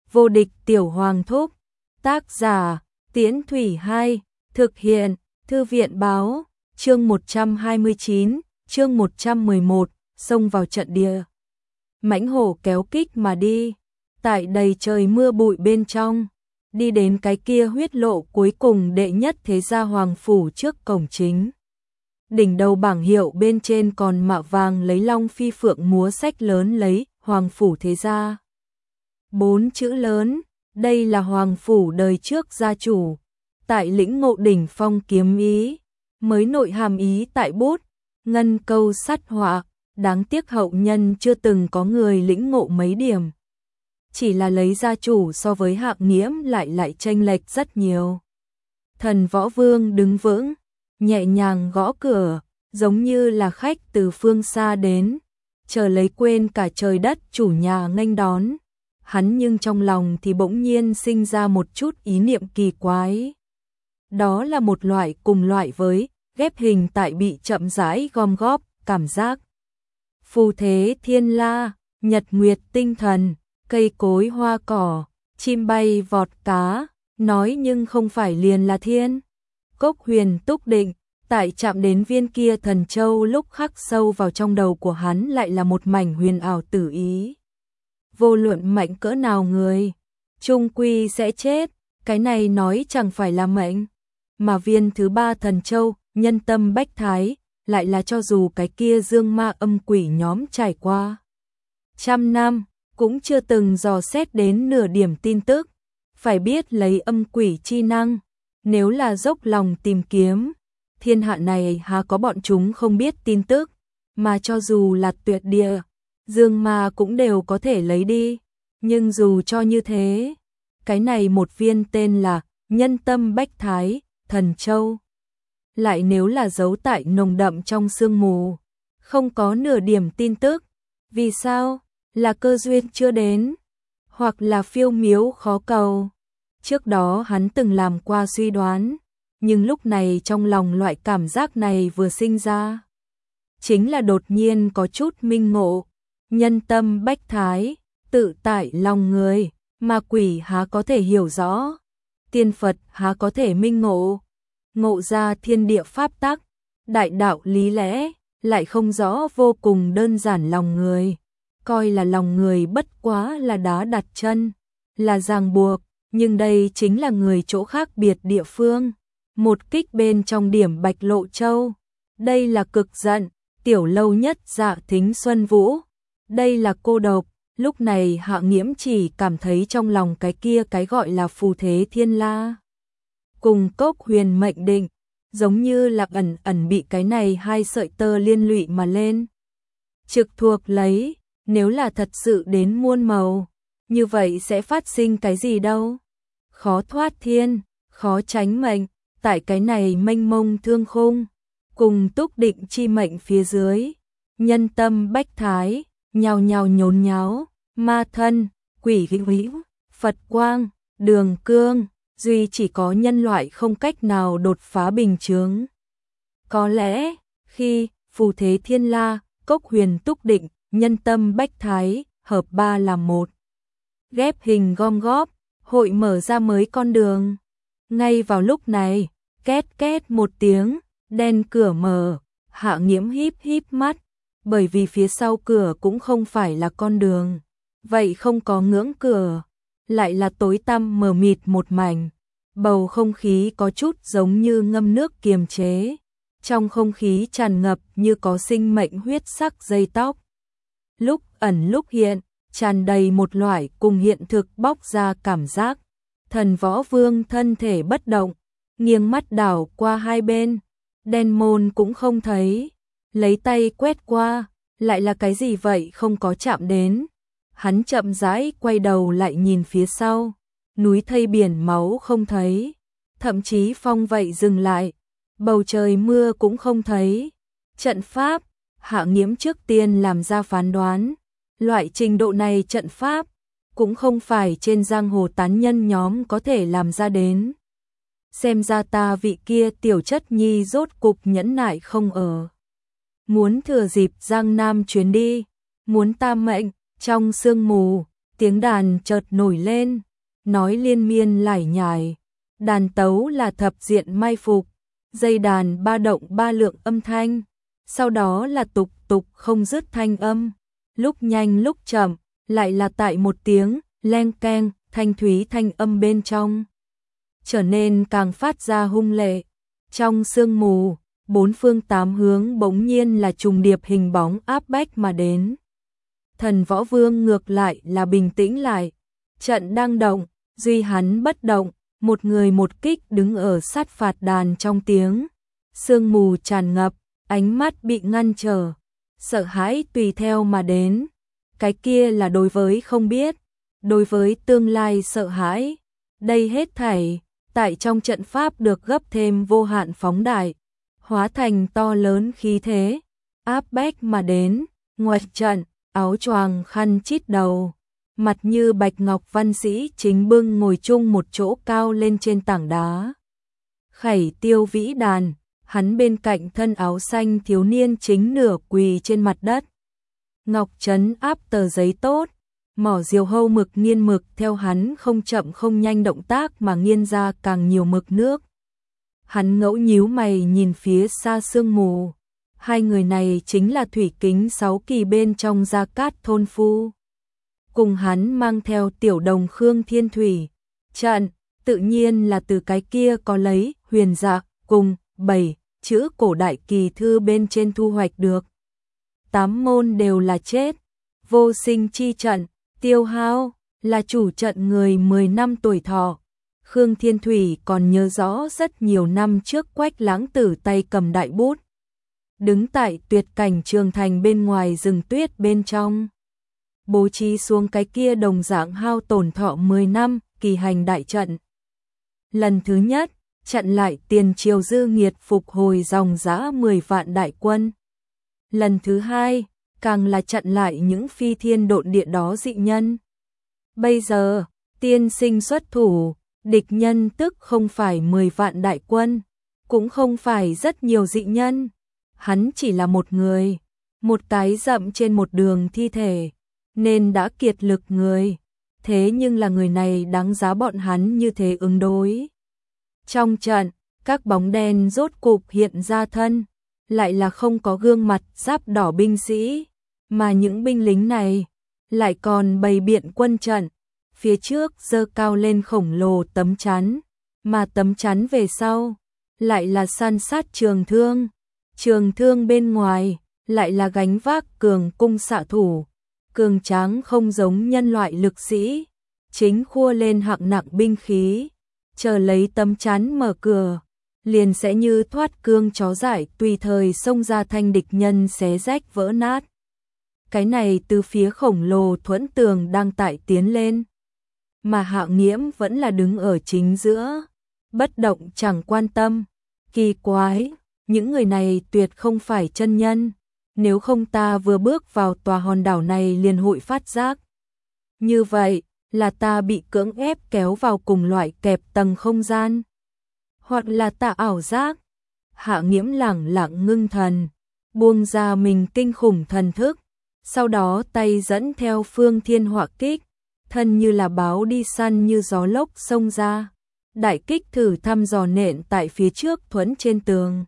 Vô địch tiểu hoàng thúc. Tác giả, Tiễn Thủy 2, thực hiện, Thư viện báo, chương 129, chương 111, xông vào trận địa. Mãnh hổ kéo kích mà đi, tại đầy trời mưa bụi bên trong, đi đến cái kia huyết lộ cuối cùng đệ nhất thế gia hoàng phủ trước cổng chính. Đỉnh đầu bảng hiệu bên trên còn mạ vàng lấy long phi phượng múa sách lớn lấy hoàng phủ thế gia. 4 chữ lớn, đây là hoàng phủ đời trước gia chủ, tại lĩnh ngộ đỉnh phong kiếm ý, mới nội hàm ý tại bút, ngân câu sắt họa, đáng tiếc hậu nhân chưa từng có người lĩnh ngộ mấy điểm. Chỉ là lấy gia chủ so với Hạng Nghiễm lại chênh lệch rất nhiều. Thần Võ Vương đứng vững, nhẹ nhàng gõ cửa, giống như là khách từ phương xa đến, chờ lấy quên cả trời đất chủ nhà nghênh đón. Hắn nhưng trong lòng thì bỗng nhiên sinh ra một chút ý niệm kỳ quái. Đó là một loại cùng loại với ghép hình tại bị chậm rãi gom góp, cảm giác. Phù thế thiên la, nhật nguyệt tinh thần, cây cối hoa cỏ, chim bay vọt cá, nói nhưng không phải liền là thiên. Cốc huyền túc định, tại chạm đến viên kia thần châu lúc khắc sâu vào trong đầu của hắn lại là một mảnh huyền ảo tử ý. Vô luận mạnh cỡ nào người, chung quy sẽ chết, cái này nói chẳng phải là mệnh. Mà viên thứ ba thần châu, nhân tâm bách thái, lại là cho dù cái kia dương ma âm quỷ nhóm trải qua 100 năm, cũng chưa từng dò xét đến nửa điểm tin tức. Phải biết lấy âm quỷ chi năng, nếu là dốc lòng tìm kiếm, thiên hạ này há có bọn chúng không biết tin tức, mà cho dù là tuyệt địa, dương ma cũng đều có thể lấy đi. Nhưng dù cho như thế, cái này một viên tên là nhân tâm bách thái, thần châu, lại nếu là giấu tại nồng đậm trong sương mù, không có nửa điểm tin tức. Vì sao? Là cơ duyên chưa đến, hoặc là phiêu miếu khó cầu. Trước đó hắn từng làm qua suy đoán, nhưng lúc này trong lòng loại cảm giác này vừa sinh ra, chính là đột nhiên có chút minh ngộ. Nhân tâm bách thái, tự tại lòng người, mà quỷ há có thể hiểu rõ, tiên Phật há có thể minh ngộ, ngộ ra thiên địa pháp tắc, đại đạo lý lẽ, lại không rõ vô cùng đơn giản lòng người, coi là lòng người bất quá là đá đặt chân, là ràng buộc, nhưng đây chính là người chỗ khác biệt địa phương, một kích bên trong điểm Bạch Lộ Châu, đây là cực giận, tiểu lâu nhất Dạ Thính Xuân Vũ. Đây là cô độc, lúc này Hạng Nghiễm chỉ cảm thấy trong lòng cái kia cái gọi là phù thế thiên la. Cùng cốc huyền mệnh định, giống như là ẩn ẩn bị cái này hai sợi tơ liên lụy mà lên. Trực thuộc lấy, nếu là thật sự đến muôn màu, như vậy sẽ phát sinh cái gì đâu. Khó thoát thiên, khó tránh mệnh, tại cái này mênh mông thương khung, cùng túc định chi mệnh phía dưới, nhân tâm bách thái. Nhào nhào nhốn nháo, ma thân, quỷ hữu, Phật quang, đường cương, duy chỉ có nhân loại không cách nào đột phá bình chướng. Có lẽ, khi phù thế thiên la, cốc huyền túc định, nhân tâm bách thái, hợp ba làm một. Ghép hình gom góp, hội mở ra mới con đường. Ngay vào lúc này, két két một tiếng, đen cửa mở, Hạng Nghiễm híp híp mắt. Bởi vì phía sau cửa cũng không phải là con đường, vậy không có ngưỡng cửa, lại là tối tăm mờ mịt một mảnh, bầu không khí có chút giống như ngâm nước kiềm chế, trong không khí tràn ngập như có sinh mệnh huyết sắc dây tóc. Lúc ẩn lúc hiện, tràn đầy một loại cùng hiện thực bóc ra cảm giác. Thần Võ Vương thân thể bất động, nghiêng mắt đảo qua hai bên, đen môn cũng không thấy. Lấy tay quét qua, lại là cái gì vậy không có chạm đến. Hắn chậm rãi quay đầu lại nhìn phía sau, núi thây biển máu không thấy, thậm chí phong vậy dừng lại, bầu trời mưa cũng không thấy. Trận pháp, Hạng Nghiễm trước tiên làm ra phán đoán, loại trình độ này trận pháp, cũng không phải trên giang hồ tán nhân nhóm có thể làm ra đến. Xem ra ta vị kia tiểu chất nhi rốt cục nhẫn nại không ở. Muốn thừa dịp Giang Nam chuyến đi, muốn ta mệnh, trong sương mù, tiếng đàn chợt nổi lên, nói liên miên lải nhải, đàn tấu là thập diện mai phục, dây đàn ba động ba lượng âm thanh, sau đó là tục tục không dứt thanh âm, lúc nhanh lúc chậm, lại là tại một tiếng leng keng, thanh thúy thanh âm bên trong trở nên càng phát ra hung lệ. Trong sương mù, bốn phương tám hướng bỗng nhiên là trùng điệp hình bóng áp bách mà đến. Thần Võ Vương ngược lại là bình tĩnh lại, trận đang động, duy hắn bất động, một người một kích đứng ở sát phạt đàn trong tiếng sương mù tràn ngập, ánh mắt bị ngăn trở, sợ hãi tùy theo mà đến. Cái kia là đối với không biết, đối với tương lai sợ hãi. Đây hết thảy tại trong trận pháp được gấp thêm vô hạn phóng đại, hóa thành to lớn khí thế, áp bách mà đến. Ngoài trận, áo choàng khăn chít đầu, mặt như bạch ngọc văn sĩ chính bưng ngồi chung một chỗ cao lên trên tảng đá. Khẩy Tiêu vĩ đàn, hắn bên cạnh thân áo xanh thiếu niên chính nửa quỳ trên mặt đất. Ngọc trấn áp tờ giấy tốt, mỏ diều hâu mực nghiên mực theo hắn không chậm không nhanh động tác mà nghiên ra càng nhiều mực nước. Hắn ngẫu nhíu mày nhìn phía xa sương mù. Hai người này chính là thủy kính 6 kỳ bên trong Gia Cát thôn phu. Cùng hắn mang theo tiểu đồng Khương Thiên Thủy. Trận, tự nhiên là từ cái kia có lấy huyền dạ cùng 7 chữ cổ đại kỳ thư bên trên thu hoạch được. 8 môn đều là chết. Vô sinh chi trận, Tiêu Hao là chủ trận người 10 năm tuổi thọ. Khương Thiên Thủy còn nhớ rõ rất nhiều năm trước Quách Lãng Tử tay cầm đại bút, đứng tại tuyệt cảnh trường thành bên ngoài rừng tuyết bên trong, bố trí xuống cái kia đồng dạng hao tổn thọ 10 năm kỳ hành đại trận. Lần thứ nhất, chặn lại tiền triều dư nghiệt phục hồi dòng dã 10 vạn đại quân. Lần thứ hai, càng là chặn lại những phi thiên độn địa đó dị nhân. Bây giờ, tiên sinh xuất thủ, địch nhân tức không phải 10 vạn đại quân, cũng không phải rất nhiều dị nhân. Hắn chỉ là một người, một cái dậm trên một đường thi thể, nên đã kiệt lực người. Thế nhưng là người này đáng giá bọn hắn như thế ứng đối. Trong trận, các bóng đen rốt cục hiện ra thân, lại là không có gương mặt giáp đỏ binh sĩ, mà những binh lính này lại còn bày biện quân trận. Phía trước giơ cao lên khổng lồ tấm chắn, mà tấm chắn về sau lại là san sát trường thương. Trường thương bên ngoài lại là gánh vác cường cung xạ thủ, cường tráng không giống nhân loại lực sĩ, chính khua lên hạng nặng binh khí, chờ lấy tấm chắn mở cửa, liền sẽ như thoát cương chó dại tùy thời xông ra thanh địch nhân xé rách vỡ nát. Cái này từ phía khổng lồ thuẫn tường đang tại tiến lên, mà Hạo Nghiễm vẫn là đứng ở chính giữa, bất động chẳng quan tâm. Kỳ quái, những người này tuyệt không phải chân nhân, nếu không ta vừa bước vào tòa hòn đảo này liền hội phát giác. Như vậy, là ta bị cưỡng ép kéo vào cùng loại kẹp tầng không gian, hoặc là ta ảo giác. Hạ Nghiễm lẳng lặng ngưng thần, buông ra mình kinh khủng thần thức, sau đó tay dẫn theo Phương Thiên Họa kích, thân như là báo đi săn như gió lốc xông ra, đại kích thử thăm dò nện tại phía trước thuẫn trên tường.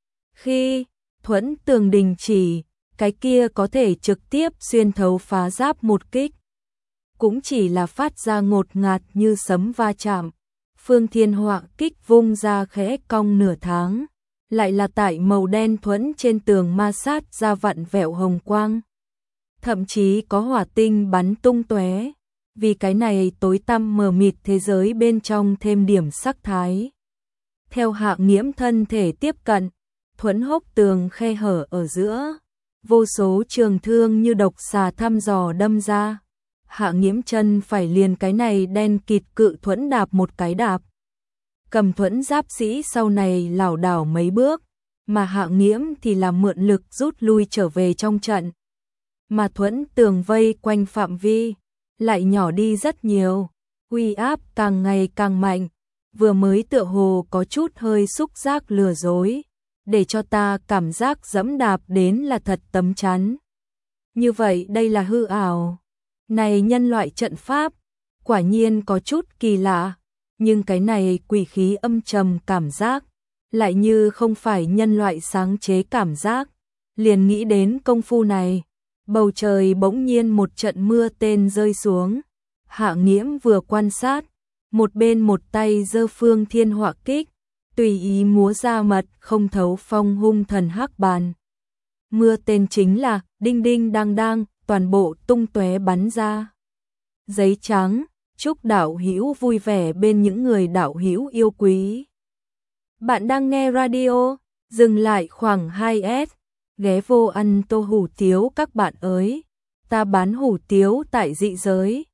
Khi thuẫn tường đình chỉ, cái kia có thể trực tiếp xuyên thấu phá giáp một kích, cũng chỉ là phát ra ngột ngạt như sấm va chạm. Phương Thiên Họa kích vung ra khẽ cong nửa tháng, lại là tại màu đen thuẫn trên tường ma sát ra vặn vẹo hồng quang, thậm chí có hỏa tinh bắn tung tóe. Vì cái này tối tăm mờ mịt thế giới bên trong thêm điểm sắc thái. Theo Hạ Nghiễm thân thể tiếp cận, thuẫn hốc tường khe hở ở giữa, vô số trường thương như độc xà thăm dò đâm ra. Hạ Nghiễm chân phải liền cái này đen kịt cự thuẫn đạp một cái đạp. Cầm thuẫn giáp sĩ sau này lảo đảo mấy bước, mà Hạ Nghiễm thì là mượn lực rút lui trở về trong trận. Mà thuẫn tường vây quanh phạm vi lại nhỏ đi rất nhiều, uy áp càng ngày càng mạnh, vừa mới tựa hồ có chút hơi xúc giác lừa dối, để cho ta cảm giác dẫm đạp đến là thật tấm chắn. Như vậy đây là hư ảo. Này nhân loại trận pháp, quả nhiên có chút kỳ lạ, nhưng cái này quỷ khí âm trầm cảm giác, lại như không phải nhân loại sáng chế cảm giác, liền nghĩ đến công phu này. Bầu trời bỗng nhiên một trận mưa tên rơi xuống, Hạ Nghiễm vừa quan sát, một bên một tay giơ Phương Thiên Họa Kích, tùy ý múa ra mật không thấu phong hung thần hắc bàn. Mưa tên chính là đinh đinh đang đang, toàn bộ tung tóe bắn ra. Giấy trắng, chúc đạo hữu vui vẻ bên những người đạo hữu yêu quý. Bạn đang nghe radio, dừng lại khoảng 2S, ghé vô ăn tô hủ tiếu các bạn ơi. Ta bán hủ tiếu tại dị giới,